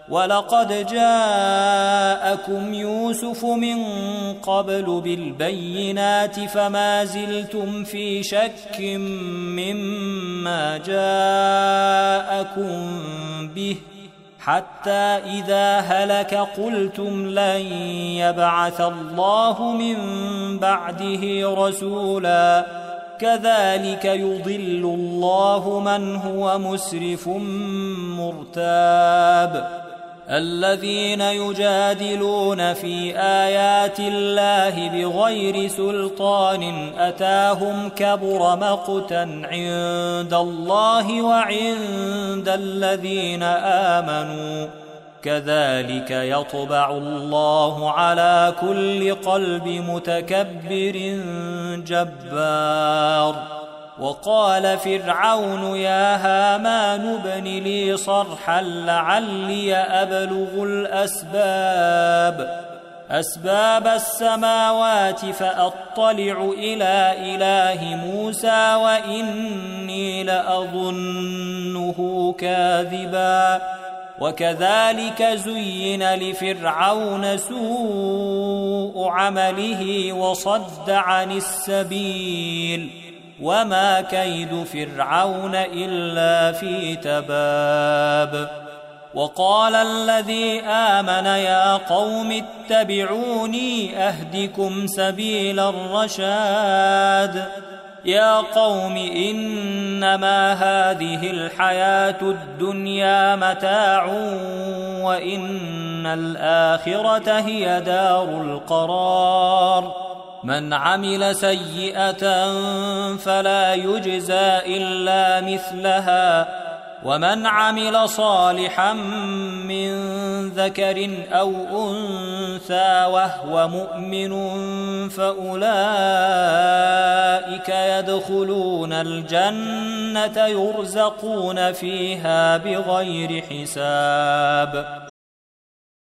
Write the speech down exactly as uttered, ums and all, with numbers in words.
ولقد جاءكم يوسف من قبل بالبينات فما زلتم في شك مما جاءكم به حتى إذا هلك قلتم لن يبعث الله من بعده رسولا كذلك يضل الله من هو مسرف مرتاب الذين يجادلون في آيات الله بغير سلطان أتاهم كبر مقتا عند الله وعند الذين آمنوا كذلك يطبع الله على كل قلب متكبر جبار وقال فرعون يا هامان ابن لي صرحا لعلي أبلغ الأسباب أسباب السماوات فأطلع إلى إله موسى وإني لأظنه كاذبا وكذلك زين لفرعون سوء عمله وصد عن السبيل وما كيد فرعون إلا في تباب وقال الذي آمن يا قوم اتبعوني أهدكم سبيل الرشاد يا قوم إنما هذه الحياة الدنيا متاع وإن الآخرة هي دار القرار من عمل سيئة فلا يجزى إلا مثلها ومن عمل صالحا من ذكر أو أنثى وهو مؤمن فأولئك يدخلون الجنة يرزقون فيها بغير حساب.